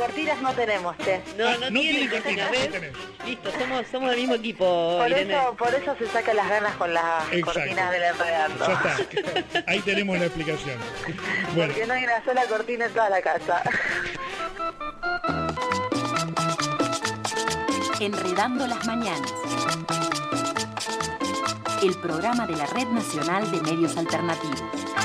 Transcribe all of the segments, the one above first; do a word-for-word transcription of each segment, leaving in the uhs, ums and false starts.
Cortinas no tenemos, che. No, Ah, no, no tienen tienen cortinas, cortinas, ¿ves? no tenés. Listo, somos, somos del mismo equipo, Por Irene. eso, por eso se sacan las ganas con las Exacto. cortinas del enredando. Ya está. Ahí tenemos la explicación. Bueno, Porque no hay una sola cortina en toda la casa. Enredando las mañanas. El programa de la Red Nacional de Medios Alternativos.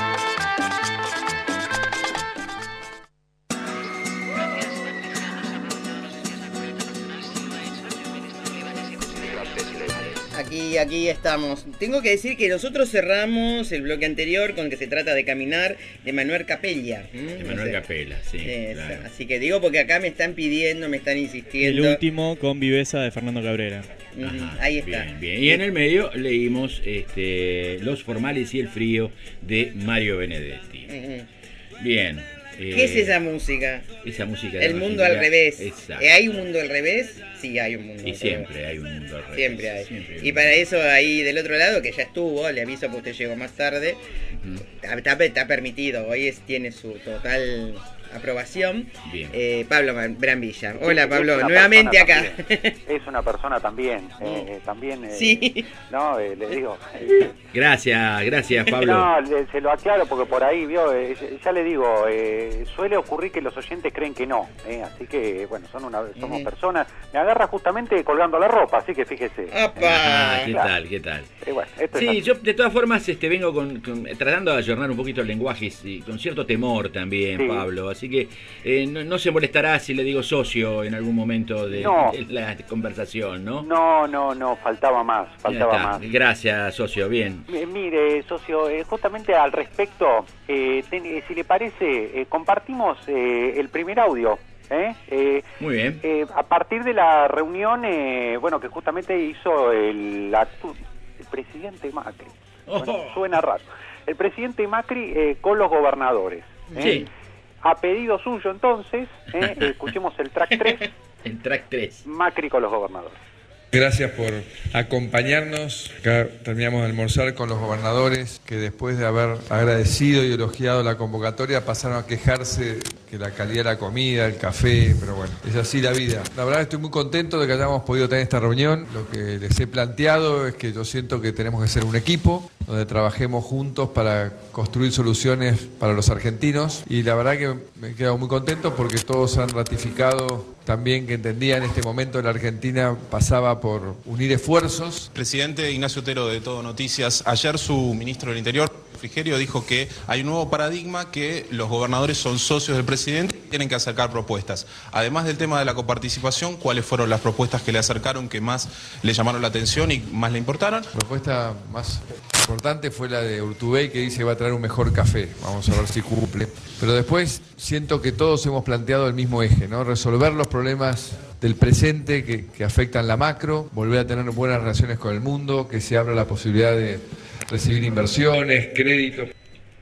Aquí, aquí estamos. Tengo que decir que nosotros cerramos el bloque anterior con que se trata de caminar de Manuel Capella. De Manuel Capella, sí. Es, Claro. Así que digo porque acá me están pidiendo, me están insistiendo. El último con viveza de Fernando Cabrera. Ujú, Ajá, ahí está. Bien, bien. Y en el medio leímos este, Los formales y el frío de Mario Benedetti. Ujú. Bien. ¿Qué eh, es esa música? Esa música de El la mundo al Argentina. revés. Exacto. ¿Eh, ¿Hay un mundo al revés? Sí, hay un mundo Y al siempre revés. hay un mundo al revés. Siempre hay. Siempre hay Y un para mundo. eso ahí del otro lado, que ya estuvo, le aviso porque usted llegó más tarde, Ujú. está, está permitido, hoy es, tiene su total aprobación. Bien. Eh, Pablo Brambilla. Hola Es Pablo, una nuevamente persona acá. también. Es una persona también, eh, eh, también, eh, Sí. no, eh, le digo, eh, Gracias, gracias Pablo. no, le- se lo aclaro porque por ahí, vio, eh, ya le digo, eh, suele ocurrir que los oyentes creen que no, eh, así que, bueno, son una, somos Ujú. personas, me agarra justamente colgando la ropa, así que fíjese. ¡Opa! Ah, ¿qué Claro. tal? ¿Qué tal? Eh, bueno, esto es Sí, así. yo de todas formas este, vengo con, con- tratando de ayornar un poquito el lenguaje y con cierto temor también, Sí. Pablo. Así que eh, no, no se molestará si le digo socio en algún momento de, No. de la conversación, ¿no? No, no, no, faltaba más, Ya faltaba está. más. Gracias, socio. Bien. Eh, Mire, socio, eh, justamente al respecto, eh, ten- eh, si le parece, eh, compartimos eh, el primer audio. ¿eh? Eh, Muy bien. eh, a partir de la reunión, eh, bueno, que justamente hizo el, actu- el presidente Macri. Bueno, Ojo. suena raro. El presidente Macri eh, con los gobernadores. ¿eh? Sí. A pedido suyo, entonces, ¿eh? escuchemos el track tres, El track tres. Macri con los gobernadores. Gracias por acompañarnos. Acá terminamos de almorzar con los gobernadores que después de haber agradecido y elogiado la convocatoria pasaron a quejarse que la calidad de la comida, el café, pero bueno, es así la vida. La verdad estoy muy contento de que hayamos podido tener esta reunión. Lo que les he planteado es que yo siento que tenemos que ser un equipo donde trabajemos juntos para construir soluciones para los argentinos y la verdad que me he quedado muy contento porque todos han ratificado también que entendía en este momento la Argentina pasaba por unir esfuerzos. Presidente Ignacio Otero de Todo Noticias, ayer su ministro del Interior, Frigerio, dijo que hay un nuevo paradigma, que los gobernadores son socios del presidente y tienen que acercar propuestas. Además del tema de la coparticipación, ¿cuáles fueron las propuestas que le acercaron, que más le llamaron la atención y más le importaron? La propuesta más importante fue la de Urtubey, que dice que va a traer un mejor café. Vamos a ver si cumple. Pero después siento que todos hemos planteado el mismo eje, ¿no? Resolver los problemas del presente que, que afectan la macro, volver a tener buenas relaciones con el mundo, que se abra la posibilidad de recibir inversiones, créditos.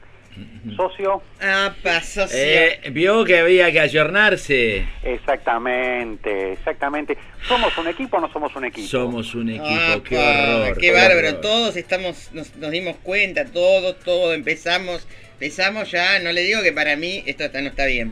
Socio. Ah, pasó. Eh, vio que había que ayornarse. Exactamente, exactamente. ¿Somos un equipo o no somos un equipo? Somos un equipo. Ah, qué pa, horror. Qué bárbaro, horror. todos estamos, nos, nos dimos cuenta, todos, todos empezamos, empezamos ya, no le digo que para mí esto está- no está bien.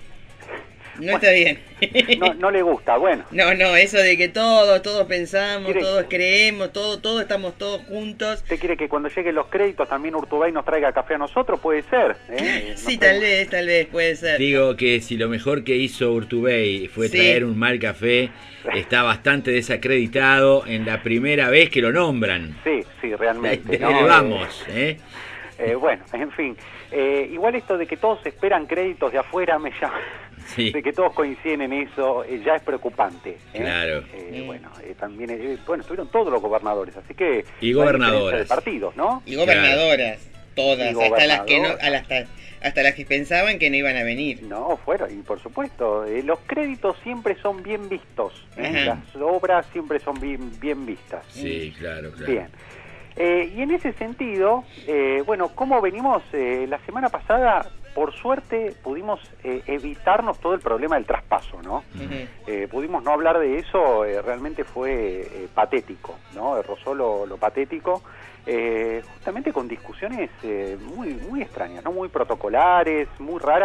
No Bueno, está bien. No, no le gusta, bueno. No, no, eso de que todos, todos pensamos, ¿Quiere- todos creemos, todos, todos estamos todos juntos. ¿Usted quiere que cuando lleguen los créditos también Urtubey nos traiga café a nosotros? Puede ser. ¿eh? No Sí, sé. tal vez, tal vez, puede ser. Digo que si lo mejor que hizo Urtubey fue Sí. traer un mal café, está bastante desacreditado en la primera vez que lo nombran. Sí, sí, realmente. Ahí ¿no? vamos, ¿eh? Eh, bueno, en fin. Eh, igual esto de que todos esperan créditos de afuera me llama. Sí. De que todos coinciden en eso, eh, ya es preocupante. ¿eh? Claro. Eh, bueno, eh, también, eh, bueno, estuvieron todos los gobernadores, así que... Y no hay gobernadoras. diferencia de partidos, ¿no? Y gobernadoras, todas, Y hasta las que no, gobernadoras. hasta, hasta las que pensaban que no iban a venir. No, fueron, y por supuesto, eh, los créditos siempre son bien vistos, ¿eh? Ajá. Las obras siempre son bien, bien vistas. Sí, claro, claro. Bien. Eh, y en ese sentido, eh, bueno, ¿cómo venimos? Eh, la semana pasada, por suerte, pudimos eh, evitarnos todo el problema del traspaso, ¿no? Ujú. Eh, pudimos no hablar de eso, eh, realmente fue eh, patético, ¿no? Rozó lo, lo patético, eh, justamente con discusiones eh, muy, muy extrañas, ¿no? Muy protocolares, muy raras,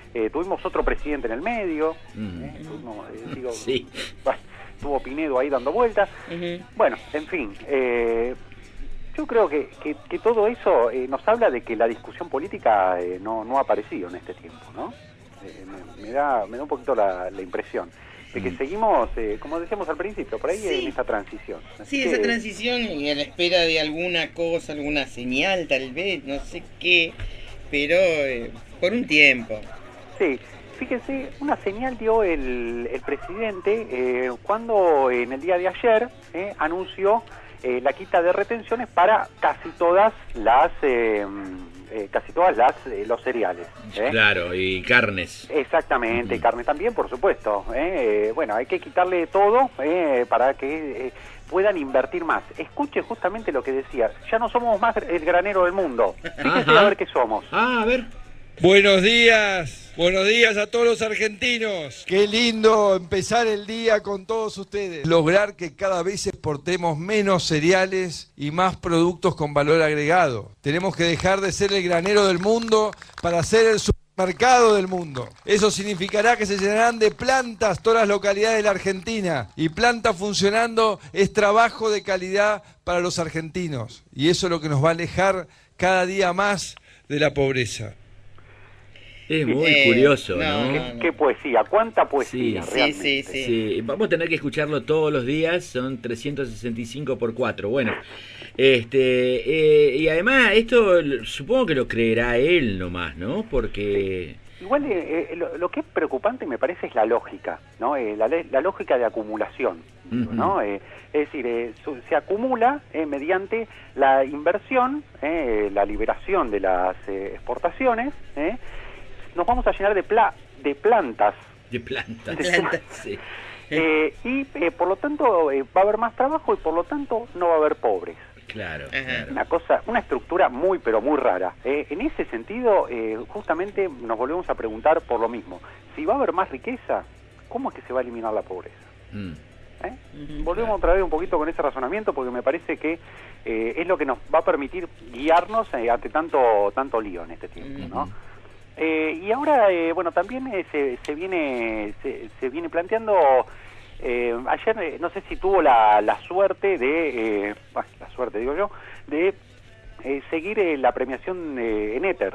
eh, tuvimos otro presidente en el medio, Mm. eh, tuvimos, eh, digo, Sí. bueno, estuvo Pinedo ahí dando vueltas. Ujú. Bueno, en fin, eh, yo creo que, que, que todo eso eh, nos habla de que la discusión política eh, no, no ha aparecido en este tiempo, ¿no? Eh, me, me da, me da un poquito la, la impresión de que Mm. seguimos, eh, como decíamos al principio, por ahí Sí. en esta transición. Así Sí, que- esa transición y a la espera de alguna cosa, alguna señal tal vez, no sé qué, pero eh, por un tiempo. Sí, fíjense, una señal dio el, el presidente eh, cuando en el día de ayer eh, anunció eh, la quita de retenciones para casi todas las eh, eh, casi todas las eh, los cereales. ¿eh? Claro, y carnes. Exactamente, Ujú. carne también, por supuesto. ¿eh? Eh, bueno, hay que quitarle todo eh, para que eh, puedan invertir más. Escuche justamente lo que decía. Ya no somos más el granero del mundo. Fíjense Ajá. a ver qué somos. Ah, a ver. Buenos días, buenos días a todos los argentinos. Qué lindo empezar el día con todos ustedes. Lograr que cada vez exportemos menos cereales y más productos con valor agregado. Tenemos que dejar de ser el granero del mundo para ser el supermercado del mundo. Eso significará que se llenarán de plantas todas las localidades de la Argentina. Y plantas funcionando es trabajo de calidad para los argentinos. Y eso es lo que nos va a alejar cada día más de la pobreza. Es muy Eh, curioso, no, ¿no? ¿Qué, qué poesía? ¿Cuánta poesía Sí, sí, realmente? sí, Sí, vamos a tener que escucharlo todos los días, son trescientos sesenta y cinco por cuatro. Bueno, este, eh, y además esto l- supongo que lo creerá él nomás, ¿no? Porque... Igual eh, eh, lo, lo que es preocupante me parece es la lógica, ¿no? Eh, la, le- la lógica de acumulación, digo, Ujú. ¿no? Eh, es decir, eh, su- se acumula eh, mediante la inversión, eh, la liberación de las eh, exportaciones, ¿eh? Nos vamos a llenar de, pla de plantas, De plantas. De plantas. Sí. eh, y eh, por lo tanto eh, va a haber más trabajo y por lo tanto no va a haber pobres. Claro, Ajá. claro. Una cosa, una estructura muy pero muy rara. Eh, en ese sentido, eh, justamente nos volvemos a preguntar por lo mismo. Si va a haber más riqueza, ¿cómo es que se va a eliminar la pobreza? Mm. ¿Eh? Ujú. Volvemos otra vez un poquito con ese razonamiento porque me parece que eh, es lo que nos va a permitir guiarnos eh, ante tanto tanto lío en este tiempo, ¿no? Ujú. Eh, y ahora, eh, bueno, también eh, se, se viene se, se viene planteando. Eh, ayer eh, no sé si tuvo la, la suerte de, eh, bah, la suerte digo yo, de eh, seguir eh, la premiación eh, en éter.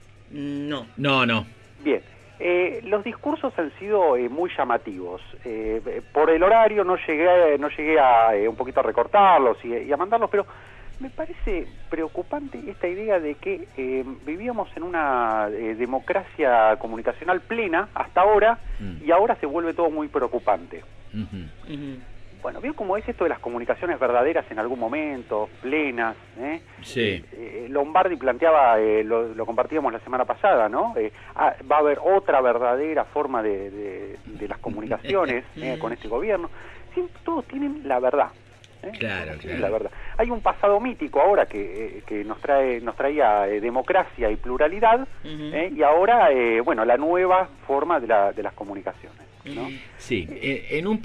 No. No, no. Bien, eh, los discursos han sido eh, muy llamativos. Eh, eh, por el horario no llegué, no llegué a eh, un poquito a recortarlos y, y a mandarlos, pero me parece preocupante esta idea de que eh, vivíamos en una eh, democracia comunicacional plena hasta ahora Mm. y ahora se vuelve todo muy preocupante. Ujú. Ujú. Bueno, ¿vio cómo es esto de las comunicaciones verdaderas en algún momento, plenas? ¿eh? Sí. Eh, Lombardi planteaba, eh, lo, lo compartíamos la semana pasada, ¿no? Eh, ah, va a haber otra verdadera forma de, de, de las comunicaciones eh, con este gobierno. Siempre, todos tienen la verdad. ¿eh? Claro, Todos tienen claro. la verdad. Hay un pasado mítico ahora que, eh, que nos trae nos traía eh, democracia y pluralidad, Ujú. ¿eh? y ahora, eh, bueno, la nueva forma de, la, de las comunicaciones, ¿no? Sí, en, en un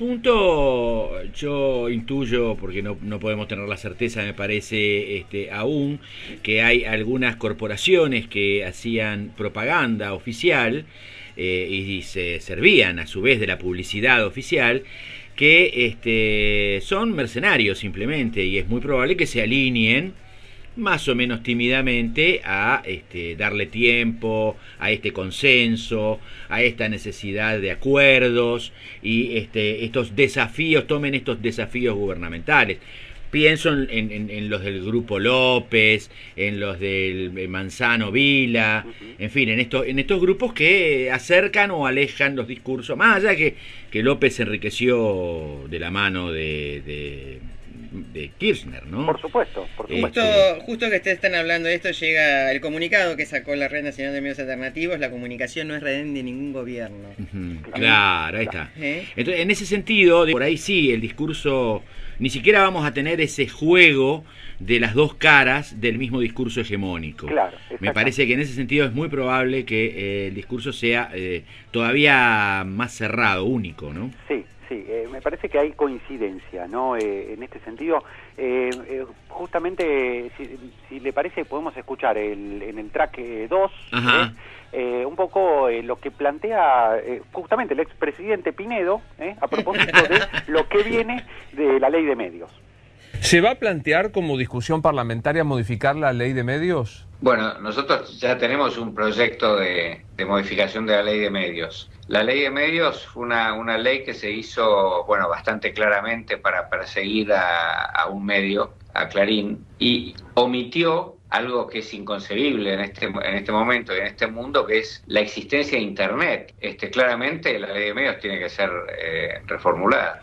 punto yo intuyo, porque no, no podemos tener la certeza, me parece este, aún, que hay algunas corporaciones que hacían propaganda oficial eh, y se servían a su vez de la publicidad oficial, que este, son mercenarios simplemente, y es muy probable que se alineen más o menos tímidamente a este, darle tiempo a este consenso, a esta necesidad de acuerdos y este, estos desafíos, tomen estos desafíos gubernamentales. Pienso en, en, en los del Grupo López, en los del Manzano Vila, en fin, en estos, en estos grupos que acercan o alejan los discursos, más allá que, que López se enriqueció de la mano de, de, de Kirchner, ¿no? Por supuesto, por supuesto. Justo, justo que ustedes están hablando de esto, llega el comunicado que sacó la Red Nacional de Medios Alternativos: la comunicación no es rehén de ningún gobierno. Ujú, claro, ahí está. ¿Eh? Entonces, en ese sentido, por ahí sí, el discurso, ni siquiera vamos a tener ese juego de las dos caras del mismo discurso hegemónico. Claro, Me exacto. parece que en ese sentido es muy probable que eh, el discurso sea eh, todavía más cerrado, único, ¿no? Sí, sí, eh, me parece que hay coincidencia, ¿no? Eh, en este sentido, eh, eh, justamente, si, si le parece, podemos escuchar el, en el track dos, Ajá. eh, eh, un poco eh, lo que plantea eh, justamente el expresidente Pinedo, eh, a propósito de lo que viene de la ley de medios. ¿Se va a plantear como discusión parlamentaria modificar la ley de medios? Bueno, nosotros ya tenemos un proyecto de, de modificación de la ley de medios. La ley de medios fue una, una ley que se hizo, bueno, bastante claramente para perseguir a, a un medio, a Clarín, y omitió algo que es inconcebible en este, en este momento y en este mundo, que es la existencia de Internet. Este, claramente la ley de medios tiene que ser eh, reformulada.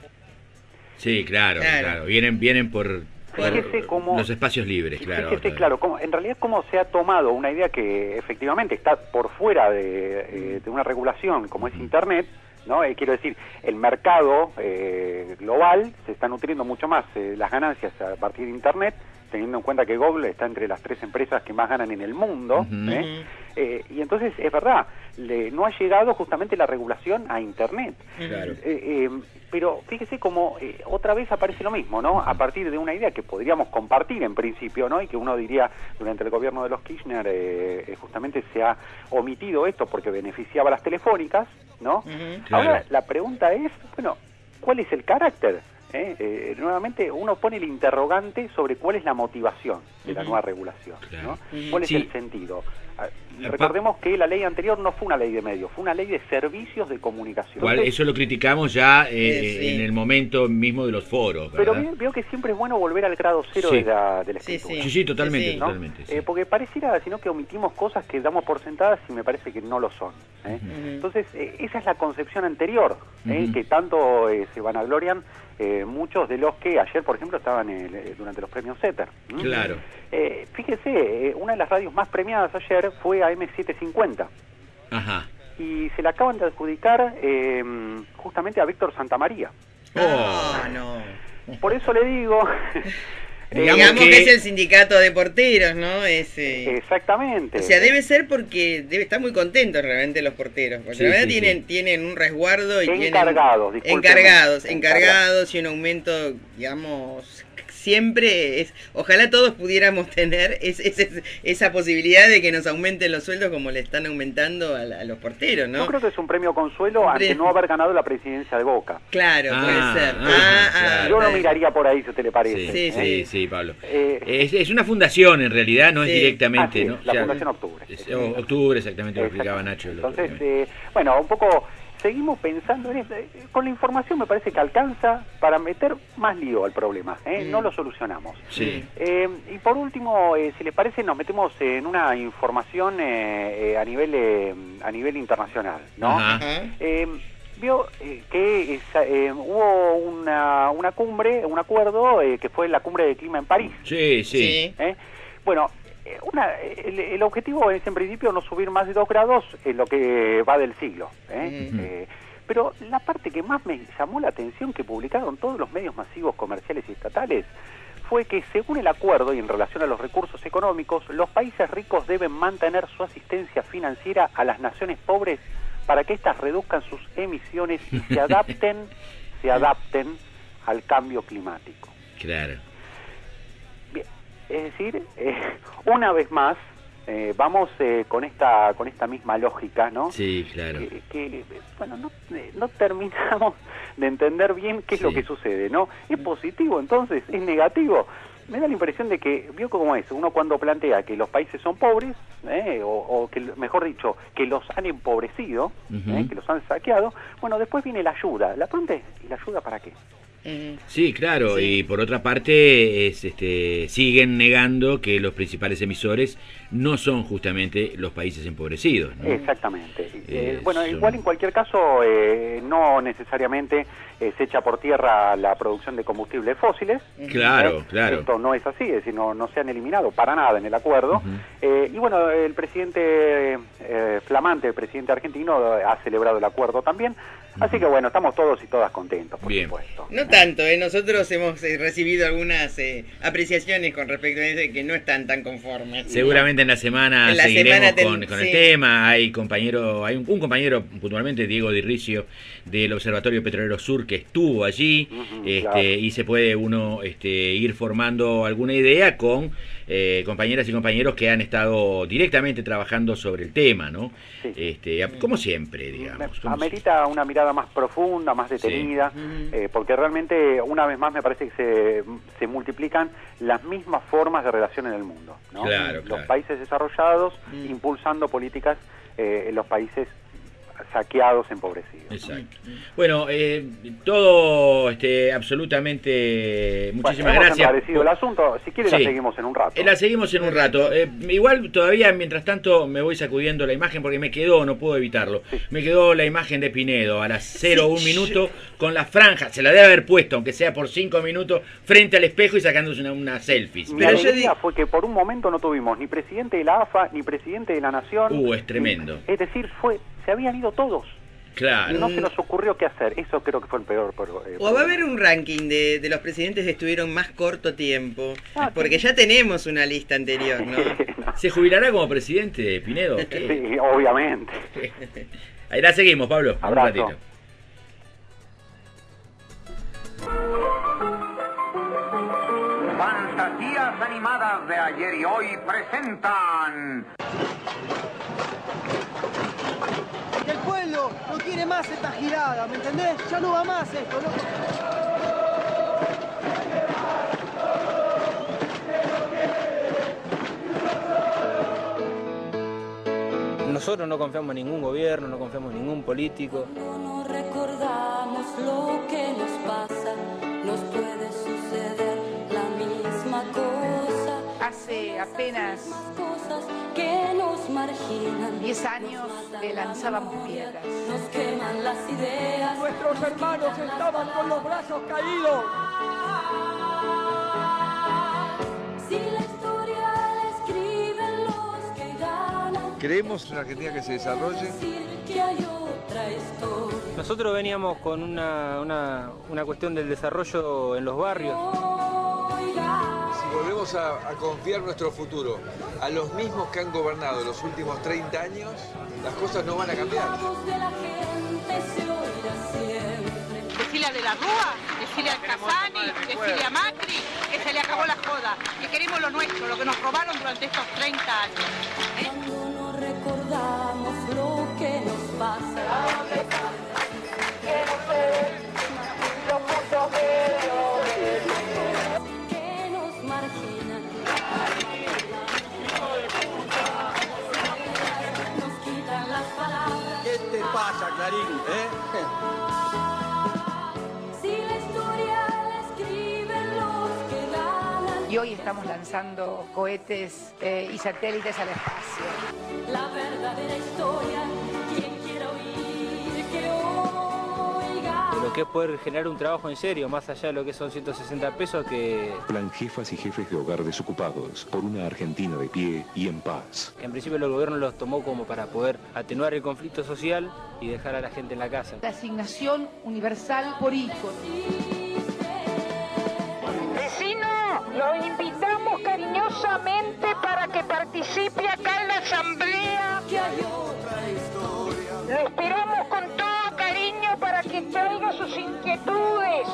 Sí, claro, Claro. claro. Vienen, vienen por, por Fíjese cómo- los espacios libres, claro. Fíjese, claro, cómo, en realidad cómo se ha tomado una idea que efectivamente está por fuera de, eh, de una regulación como es Internet, ¿no? Eh, quiero decir, el mercado eh, global se está nutriendo mucho más eh, las ganancias a partir de Internet, teniendo en cuenta que Google está entre las tres empresas que más ganan en el mundo, Ujú. ¿eh? Eh, y entonces es verdad, le, no ha llegado justamente la regulación a Internet. Claro. Eh, eh, pero fíjese como eh, otra vez aparece lo mismo, ¿no? A partir de una idea que podríamos compartir en principio, ¿no? Y que uno diría, durante el gobierno de los Kirchner, eh, eh, justamente se ha omitido esto porque beneficiaba a las telefónicas, ¿no? Ujú. Claro. Ahora la pregunta es, bueno, ¿cuál es el carácter? ¿Eh? Eh, nuevamente uno pone el interrogante sobre cuál es la motivación de la Ujú. nueva regulación, Claro. ¿no? ¿Cuál es Sí. el sentido? Ah, Pa- recordemos que la ley anterior no fue una ley de medios, fue una ley de servicios de comunicación. Cual- Entonces, eso lo criticamos ya eh, Eh, sí. en el momento mismo de los foros, pero ¿verdad? veo, veo que siempre es bueno volver al grado cero Sí. de la, de la Sí, escritura. Sí, sí, totalmente, Sí, sí. ¿no? totalmente. sí. Eh, porque pareciera, sino que omitimos cosas que damos por sentadas y me parece que no lo son. ¿eh? Ujú. Entonces, eh, esa es la concepción anterior, ¿eh? Ujú. que tanto eh, se vanaglorian eh, muchos de los que ayer, por ejemplo, estaban en el- eh, durante los premios SETER. ¿m? Claro. Eh, fíjese, eh, una de las radios más premiadas ayer fue A M setecientos cincuenta Ajá. y se la acaban de adjudicar eh, justamente a Víctor Santamaría. No, no. Por eso le digo... eh, Digamos Digamos que... que- es el sindicato de porteros, ¿no? Es, eh, Exactamente. o sea, debe ser porque debe estar muy contentos realmente los porteros. Porque Sí, la verdad sí, tienen, sí. tienen un resguardo y Encargados, tienen... discúlpeme. Encargados, Encargados. encargados y un aumento, digamos... Siempre es, ojalá todos pudiéramos tener es, es- es- esa posibilidad de que nos aumenten los sueldos como le están aumentando a, la- a los porteros, ¿no? Yo creo que es un premio consuelo Un ante premio. no haber ganado la presidencia de Boca. Claro, Ah, puede ser. ah, Ah, ah, claro. Yo está lo bien. miraría por ahí, si a usted le Sí, parece. sí, ¿eh? sí, sí, Pablo. Eh, Es, es una fundación en realidad, no es Sí. directamente, así ¿no? es, la Fundación Octubre. es- o- octubre, exactamente, lo explicaba Exactamente. Nacho. el otro Entonces, día. eh, bueno, un poco seguimos pensando en esto. Eh, Con la información me parece que alcanza para meter más lío al problema, ¿eh? Mm. No lo solucionamos. Sí. Eh, y por último, eh, si les parece, nos metemos en una información eh, eh, a nivel eh, a nivel internacional, ¿no? Ajá. Ajá. Eh, vio eh, que es, eh, hubo una, una cumbre, un acuerdo eh, que fue la cumbre de clima en París. Sí, sí. Sí. ¿eh? Bueno, eh, una, el, el objetivo es en principio no subir más de dos grados en lo que va del siglo. ¿eh? Ujú. Eh, pero la parte que más me llamó la atención que publicaron todos los medios masivos comerciales y estatales fue que según el acuerdo y en relación a los recursos económicos, los países ricos deben mantener su asistencia financiera a las naciones pobres para que éstas reduzcan sus emisiones y se adapten, se adapten al cambio climático. Claro. Bien, es decir, eh, una vez más, eh, vamos eh, con esta con esta misma lógica, ¿no? Sí, claro. Que, que, bueno, no, eh, no terminamos de entender bien qué es lo Sí. que sucede, ¿no? ¿Es positivo entonces? ¿Es negativo? Me da la impresión de que, vio cómo es, uno cuando plantea que los países son pobres, eh, o, o que, mejor dicho, que los han empobrecido, Ujú. eh, que los han saqueado, bueno, después viene la ayuda. La pregunta es, ¿y la ayuda para qué? Ujú. Sí, claro, Sí. y por otra parte es, este, siguen negando que los principales emisores no son justamente los países empobrecidos, ¿no? Exactamente. Eh, Eh, bueno, son- igual en cualquier caso, eh, no necesariamente eh, se echa por tierra la producción de combustibles fósiles. Claro, ¿eh? claro. Esto no es así, es decir, no, no se han eliminado para nada en el acuerdo. Ujú. Eh, y bueno, el presidente eh, flamante, el presidente argentino, ha celebrado el acuerdo también. Así que bueno, estamos todos y todas contentos, por Bien. supuesto. No ¿eh? tanto, ¿eh? Nosotros hemos eh, recibido algunas eh, apreciaciones con respecto a eso que no están tan conformes. Seguramente en la semana En la seguiremos semana ten- con, con sí. el tema. Hay compañero, hay un, un compañero puntualmente, Diego Dirricio, del Observatorio Petrolero Sur, que estuvo allí, Ujú, este, claro. y se puede uno este, ir formando alguna idea con eh, compañeras y compañeros que han estado directamente trabajando sobre el tema, ¿no? Sí. Este, a- como siempre, digamos. como Amerita una mirada más profunda, más detenida, eh, porque realmente, una vez más, me parece que se, se multiplican las mismas formas de relación en el mundo, ¿no? Claro, Los claro. países desarrollados impulsando políticas eh, en los países saqueados, empobrecidos. Exacto. Bueno, eh, todo este, absolutamente. Muchísimas Bueno, hemos gracias. encarecido el asunto. Si quiere, Sí. la seguimos en un rato. Eh, La seguimos en un rato. Eh, igual todavía, mientras tanto, me voy sacudiendo la imagen porque me quedó, no puedo evitarlo. Me quedó la imagen de Pinedo a las cero un minuto con la franja. Se la debe haber puesto, aunque sea por cinco minutos, frente al espejo y sacándose una, una selfie. Mi alegría fue que por un momento no tuvimos ni presidente de la A F A ni presidente de la Nación. Uh, es tremendo. Es decir, fue se habían ido todos. Claro. Y no se nos ocurrió qué hacer. Eso creo que fue el peor. peor, eh, O va a haber un ranking de, de los presidentes que estuvieron más corto tiempo, Ah, porque ya tenemos una lista anterior, ¿no? ¿Se jubilará como presidente, Pinedo? ¿Qué? Sí, obviamente. Ahí la seguimos, Pablo. en Un Abrazo. ratito. Fantasías animadas de ayer y hoy presentan... El pueblo no quiere más esta girada, ¿me entendés? Ya no va más esto, ¿no? Nosotros no confiamos en ningún gobierno, no confiamos en ningún político. No recordamos lo que nos pasa, nos puede suceder la misma cosa. Hace apenas cosas que nos marginan. diez años le lanzábamos piedras. Nos queman las ideas. Nuestros hermanos estaban con los brazos caídos. Si la historia la escriben los que ganan, Queremos una Argentina que se desarrolle. decir que hay otra historia. Nosotros veníamos con una, una, una cuestión del desarrollo en los barrios. Si volvemos a, a confiar nuestro futuro a los mismos que han gobernado los últimos treinta años, las cosas no van a cambiar. La voz de la gente se oirá siempre. Decirle a De la Rúa, decirle al Casani, decirle a Macri, que se le acabó la joda, que queremos lo nuestro, lo que nos robaron durante estos treinta años. ¿eh? Cuando no recordamos lo que nos pasa. Que nos marginan. Nos quitan las palabras. ¿Qué te pasa, Clarín? ¿Eh? Si la historia la escriben los que ganan. Y hoy estamos lanzando cohetes eh, y satélites al espacio. La verdadera historia, quien quiera oír, que oiga. De lo que es poder generar un trabajo en serio, más allá de lo que son ciento sesenta pesos, que, Plan Jefas y Jefes de Hogar Desocupados por una Argentina de pie y en paz. que en principio el gobierno los tomó como para poder atenuar el conflicto social y dejar a la gente en la casa. La asignación universal por hijo. Vecino, lo invitamos cariñosamente para que participe acá en la asamblea. Lo esperamos con todo cariño para que traiga sus inquietudes.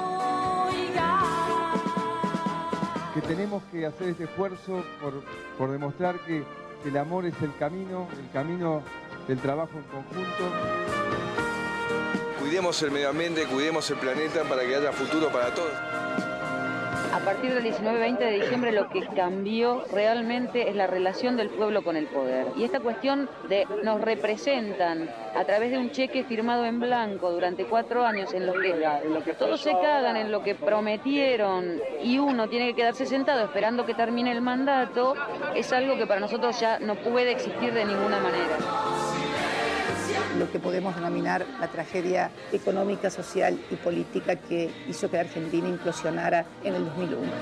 Que tenemos que hacer este esfuerzo por, por demostrar que, que el amor es el camino, el camino del trabajo en conjunto. Cuidemos el medio ambiente, cuidemos el planeta para que haya futuro para todos. A partir del diecinueve veinte de diciembre lo que cambió realmente es la relación del pueblo con el poder. Y esta cuestión de nos representan a través de un cheque firmado en blanco durante cuatro años en los que todos se cagan en lo que prometieron y uno tiene que quedarse sentado esperando que termine el mandato, es algo que para nosotros ya no puede existir de ninguna manera. Lo que podemos denominar la tragedia económica, social y política que hizo que Argentina implosionara en el dos mil uno.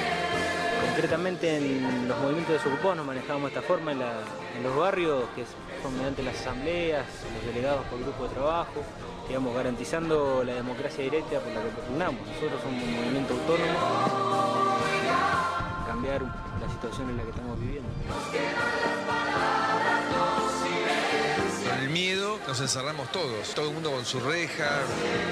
Concretamente en los movimientos desocupados nos manejamos de esta forma en, la, en los barrios, que es son mediante las asambleas, los delegados por grupo de trabajo, digamos, garantizando la democracia directa por la que propugnamos. Nosotros somos un movimiento autónomo, cambiar la situación en la que estamos viviendo. Con el miedo nos encerramos todos, todo el mundo con su reja.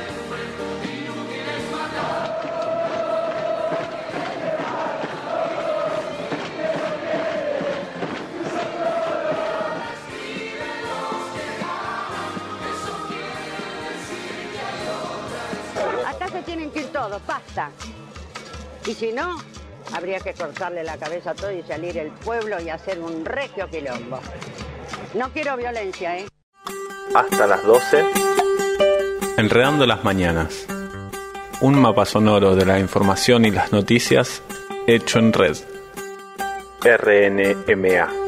Acá se tienen que ir todos, basta. Y si no, habría que cortarle la cabeza a todo y salir el pueblo y hacer un regio quilombo. No quiero violencia, ¿eh? Hasta las doce. Enredando las mañanas. Un mapa sonoro de la información y las noticias hecho en red. R N M A